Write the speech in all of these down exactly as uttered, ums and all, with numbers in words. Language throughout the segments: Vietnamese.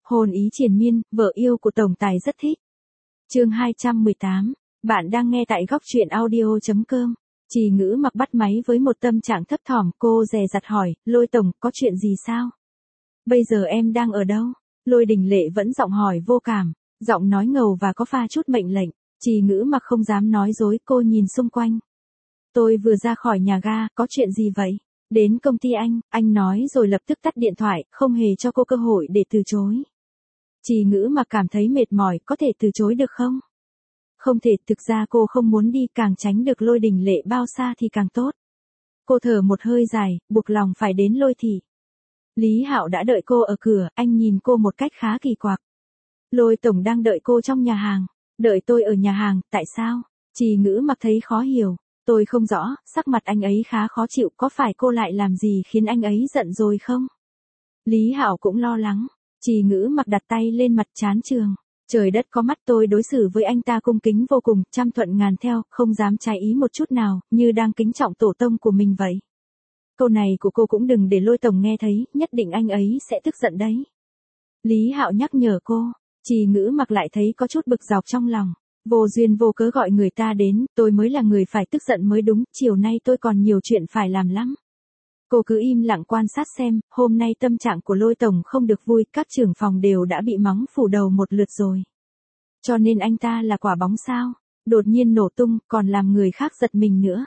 Hồn ý triền miên, vợ yêu của tổng tài rất thích. Chương hai trăm mười tám, bạn đang nghe tại góc truyện audio chấm com. Trì Ngữ Mặc bắt máy với một tâm trạng thấp thỏm, cô dè dặt hỏi, Lôi tổng, có chuyện gì sao? Bây giờ em đang ở đâu? Lôi Đình Lệ vẫn giọng hỏi vô cảm, giọng nói ngầu và có pha chút mệnh lệnh. Trì Ngữ Mặc không dám nói dối, cô nhìn xung quanh. Tôi vừa ra khỏi nhà ga, có chuyện gì vậy? Đến công ty anh, anh nói rồi lập tức tắt điện thoại, không hề cho cô cơ hội để từ chối. Trì Ngữ Mặc cảm thấy mệt mỏi, có thể từ chối được không? Không thể, thực ra cô không muốn đi, càng tránh được Lôi Đình Lệ bao xa thì càng tốt. Cô thở một hơi dài, buộc lòng phải đến Lôi thị. Lý Hạo đã đợi cô ở cửa, anh nhìn cô một cách khá kỳ quặc. Lôi tổng đang đợi cô trong nhà hàng. Đợi tôi ở nhà hàng, tại sao? Trì Ngữ Mặc thấy khó hiểu. Tôi không rõ, sắc mặt anh ấy khá khó chịu, có phải cô lại làm gì khiến anh ấy giận rồi không? Lý Hạo cũng lo lắng. Trì Ngữ Mặc đặt tay lên mặt chán trường. Trời đất có mắt, tôi đối xử với anh ta cung kính vô cùng, trăm thuận ngàn theo, không dám trái ý một chút nào, như đang kính trọng tổ tông của mình vậy. Câu này của cô cũng đừng để Lôi tổng nghe thấy, nhất định anh ấy sẽ tức giận đấy. Lý Hạo nhắc nhở cô. Trì Ngữ Mặc lại thấy có chút bực dọc trong lòng. Vô duyên vô cớ gọi người ta đến, tôi mới là người phải tức giận mới đúng, chiều nay tôi còn nhiều chuyện phải làm lắm. Cô cứ im lặng quan sát xem, hôm nay tâm trạng của Lôi tổng không được vui, các trưởng phòng đều đã bị mắng phủ đầu một lượt rồi. Cho nên anh ta là quả bóng sao, đột nhiên nổ tung, còn làm người khác giật mình nữa.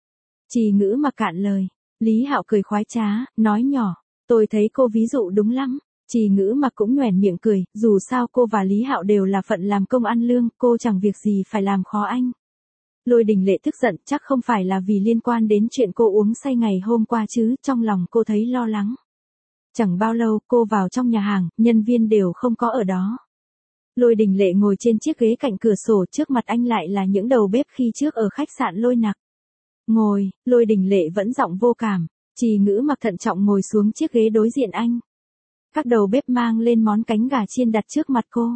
Trì Ngữ Mặc cạn lời. Lý Hạo cười khoái trá, nói nhỏ, tôi thấy cô ví dụ đúng lắm. Trì Ngữ Mặc cũng nhoẻn miệng cười, dù sao cô và Lý Hạo đều là phận làm công ăn lương, cô chẳng việc gì phải làm khó anh. Lôi Đình Lệ tức giận, chắc không phải là vì liên quan đến chuyện cô uống say ngày hôm qua chứ, trong lòng cô thấy lo lắng. Chẳng bao lâu, cô vào trong nhà hàng, nhân viên đều không có ở đó. Lôi Đình Lệ ngồi trên chiếc ghế cạnh cửa sổ, trước mặt anh lại là những đầu bếp khi trước ở khách sạn Lôi Nặc. Ngồi, Lôi Đình Lệ vẫn giọng vô cảm. Trì Ngữ Mặc thận trọng ngồi xuống chiếc ghế đối diện anh. Các đầu bếp mang lên món cánh gà chiên đặt trước mặt cô.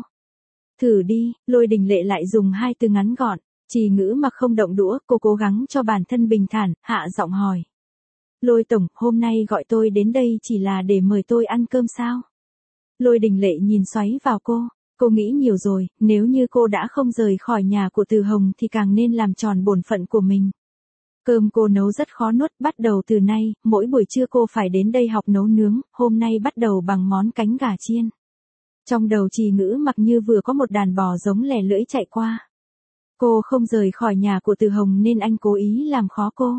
Thử đi, Lôi Đình Lệ lại dùng hai từ ngắn gọn. Trì Ngữ Mặc không động đũa, cô cố gắng cho bản thân bình thản, hạ giọng hỏi. Lôi tổng, hôm nay gọi tôi đến đây chỉ là để mời tôi ăn cơm sao? Lôi Đình Lệ nhìn xoáy vào cô. Cô nghĩ nhiều rồi, nếu như cô đã không rời khỏi nhà của Từ Hồng thì càng nên làm tròn bổn phận của mình. Cơm cô nấu rất khó nuốt, bắt đầu từ nay, mỗi buổi trưa cô phải đến đây học nấu nướng, hôm nay bắt đầu bằng món cánh gà chiên. Trong đầu Trì Ngữ Mặc như vừa có một đàn bò giống lè lưỡi chạy qua. Cô không rời khỏi nhà của Từ Hồng nên anh cố ý làm khó cô.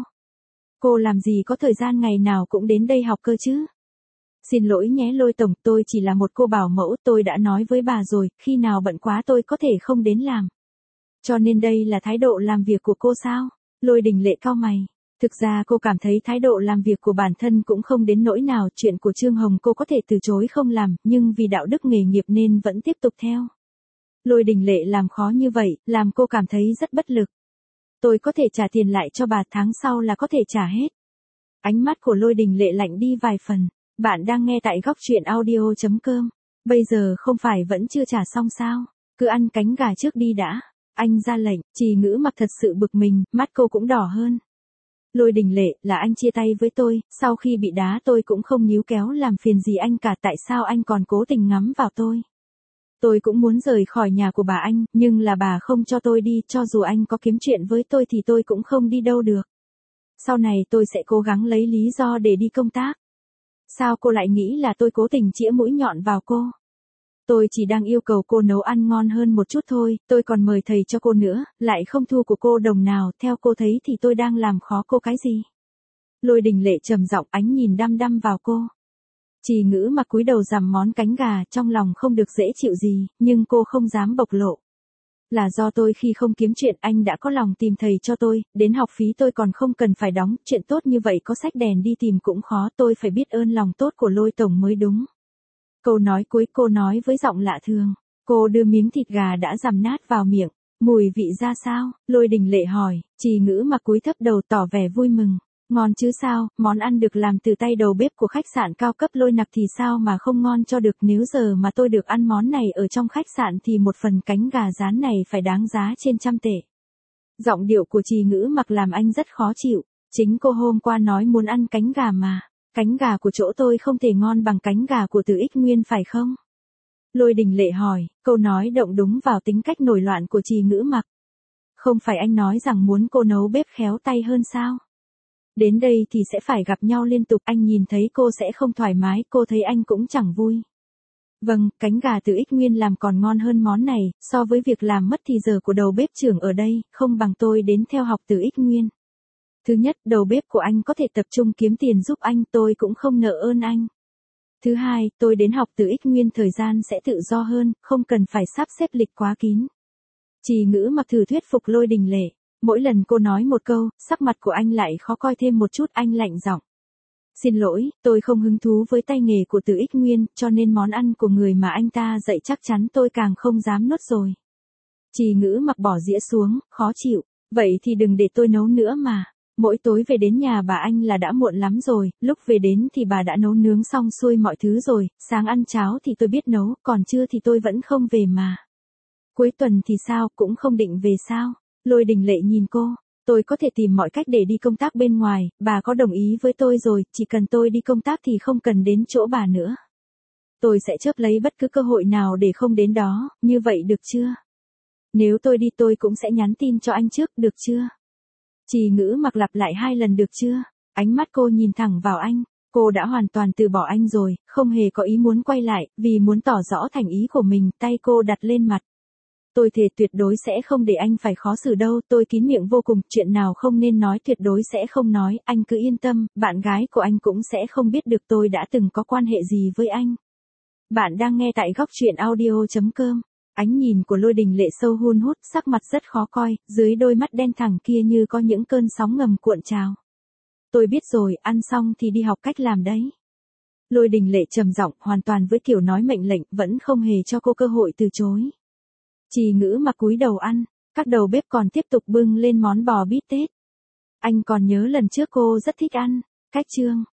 Cô làm gì có thời gian ngày nào cũng đến đây học cơ chứ? Xin lỗi nhé Lôi tổng, tôi chỉ là một cô bảo mẫu, tôi đã nói với bà rồi, khi nào bận quá tôi có thể không đến làm. Cho nên đây là thái độ làm việc của cô sao? Lôi Đình Lệ cau mày. Thực ra cô cảm thấy thái độ làm việc của bản thân cũng không đến nỗi nào, chuyện của Trương Hồng cô có thể từ chối không làm, nhưng vì đạo đức nghề nghiệp nên vẫn tiếp tục theo. Lôi Đình Lệ làm khó như vậy, làm cô cảm thấy rất bất lực. Tôi có thể trả tiền lại cho bà, tháng sau là có thể trả hết. Ánh mắt của Lôi Đình Lệ lạnh đi vài phần. Bạn đang nghe tại góc truyện audio chấm com. Bây giờ không phải vẫn chưa trả xong sao? Cứ ăn cánh gà trước đi đã. Anh ra lệnh. Trì Ngữ Mặc thật sự bực mình, mắt cô cũng đỏ hơn. Lôi Đình Lệ, là anh chia tay với tôi, sau khi bị đá tôi cũng không níu kéo làm phiền gì anh cả, tại sao anh còn cố tình ngắm vào tôi? Tôi cũng muốn rời khỏi nhà của bà anh, nhưng là bà không cho tôi đi, cho dù anh có kiếm chuyện với tôi thì tôi cũng không đi đâu được. Sau này tôi sẽ cố gắng lấy lý do để đi công tác. Sao cô lại nghĩ là tôi cố tình chĩa mũi nhọn vào cô? Tôi chỉ đang yêu cầu cô nấu ăn ngon hơn một chút thôi, tôi còn mời thầy cho cô nữa, lại không thu của cô đồng nào, theo cô thấy thì tôi đang làm khó cô cái gì? Lôi Đình Lệ trầm giọng, ánh nhìn đăm đăm vào cô. Trì Ngữ Mặc cúi đầu dằm món cánh gà, trong lòng không được dễ chịu gì, nhưng cô không dám bộc lộ. Là do tôi khi không kiếm chuyện, anh đã có lòng tìm thầy cho tôi, đến học phí tôi còn không cần phải đóng, chuyện tốt như vậy có xách đèn đi tìm cũng khó, tôi phải biết ơn lòng tốt của Lôi tổng mới đúng. Câu nói cuối cô nói với giọng lạ thường. Cô đưa miếng thịt gà đã dằm nát vào miệng. Mùi vị ra sao? Lôi Đình Lệ hỏi. Trì Ngữ Mặc cúi thấp đầu tỏ vẻ vui mừng. Ngon chứ sao, món ăn được làm từ tay đầu bếp của khách sạn cao cấp Lôi Nặc thì sao mà không ngon cho được, nếu giờ mà tôi được ăn món này ở trong khách sạn thì một phần cánh gà rán này phải đáng giá trên trăm tệ. Giọng điệu của Trì Ngữ Mặc làm anh rất khó chịu. Chính cô hôm qua nói muốn ăn cánh gà mà. Cánh gà của chỗ tôi không thể ngon bằng cánh gà của Từ Ích Nguyên phải không? Lôi Đình Lệ hỏi, câu nói động đúng vào tính cách nổi loạn của Trì Ngữ Mặc. Không phải anh nói rằng muốn cô nấu bếp khéo tay hơn sao? Đến đây thì sẽ phải gặp nhau liên tục, anh nhìn thấy cô sẽ không thoải mái, cô thấy anh cũng chẳng vui. Vâng, cánh gà từ Ích Nguyên làm còn ngon hơn món này, so với việc làm mất thì giờ của đầu bếp trưởng ở đây, không bằng tôi đến theo học từ Ích Nguyên. Thứ nhất, đầu bếp của anh có thể tập trung kiếm tiền giúp anh, tôi cũng không nợ ơn anh. Thứ hai, tôi đến học từ Ích Nguyên thời gian sẽ tự do hơn, không cần phải sắp xếp lịch quá kín. Trì Ngữ Mặc thử thuyết phục Lôi Đình Lệ. Mỗi lần cô nói một câu, sắc mặt của anh lại khó coi thêm một chút, anh lạnh giọng. Xin lỗi, tôi không hứng thú với tay nghề của từ Ích Nguyên, cho nên món ăn của người mà anh ta dạy chắc chắn tôi càng không dám nuốt rồi. Trì Ngữ Mặc bỏ dĩa xuống, khó chịu. Vậy thì đừng để tôi nấu nữa mà. Mỗi tối về đến nhà bà anh là đã muộn lắm rồi, lúc về đến thì bà đã nấu nướng xong xuôi mọi thứ rồi, sáng ăn cháo thì tôi biết nấu, còn trưa thì tôi vẫn không về mà. Cuối tuần thì sao, cũng không định về sao? Lôi Đình Lệ nhìn cô, tôi có thể tìm mọi cách để đi công tác bên ngoài, bà có đồng ý với tôi rồi, chỉ cần tôi đi công tác thì không cần đến chỗ bà nữa. Tôi sẽ chớp lấy bất cứ cơ hội nào để không đến đó, như vậy được chưa? Nếu tôi đi tôi cũng sẽ nhắn tin cho anh trước, được chưa? Trì Ngữ Mặc lặp lại hai lần được chưa? Ánh mắt cô nhìn thẳng vào anh, cô đã hoàn toàn từ bỏ anh rồi, không hề có ý muốn quay lại, vì muốn tỏ rõ thành ý của mình, tay cô đặt lên mặt. Tôi thề tuyệt đối sẽ không để anh phải khó xử đâu, tôi kín miệng vô cùng, chuyện nào không nên nói tuyệt đối sẽ không nói, anh cứ yên tâm, bạn gái của anh cũng sẽ không biết được tôi đã từng có quan hệ gì với anh. Bạn đang nghe tại góc truyện audio chấm com. Ánh nhìn của Lôi Đình Lệ sâu hun hút, sắc mặt rất khó coi, dưới đôi mắt đen thẳng kia như có những cơn sóng ngầm cuộn trào. Tôi biết rồi, ăn xong thì đi học cách làm đấy. Lôi Đình Lệ trầm giọng, hoàn toàn với kiểu nói mệnh lệnh, vẫn không hề cho cô cơ hội từ chối. Trì Ngữ Mặc cúi đầu ăn, các đầu bếp còn tiếp tục bưng lên món bò bít tết. Anh còn nhớ lần trước cô rất thích ăn, cách chương.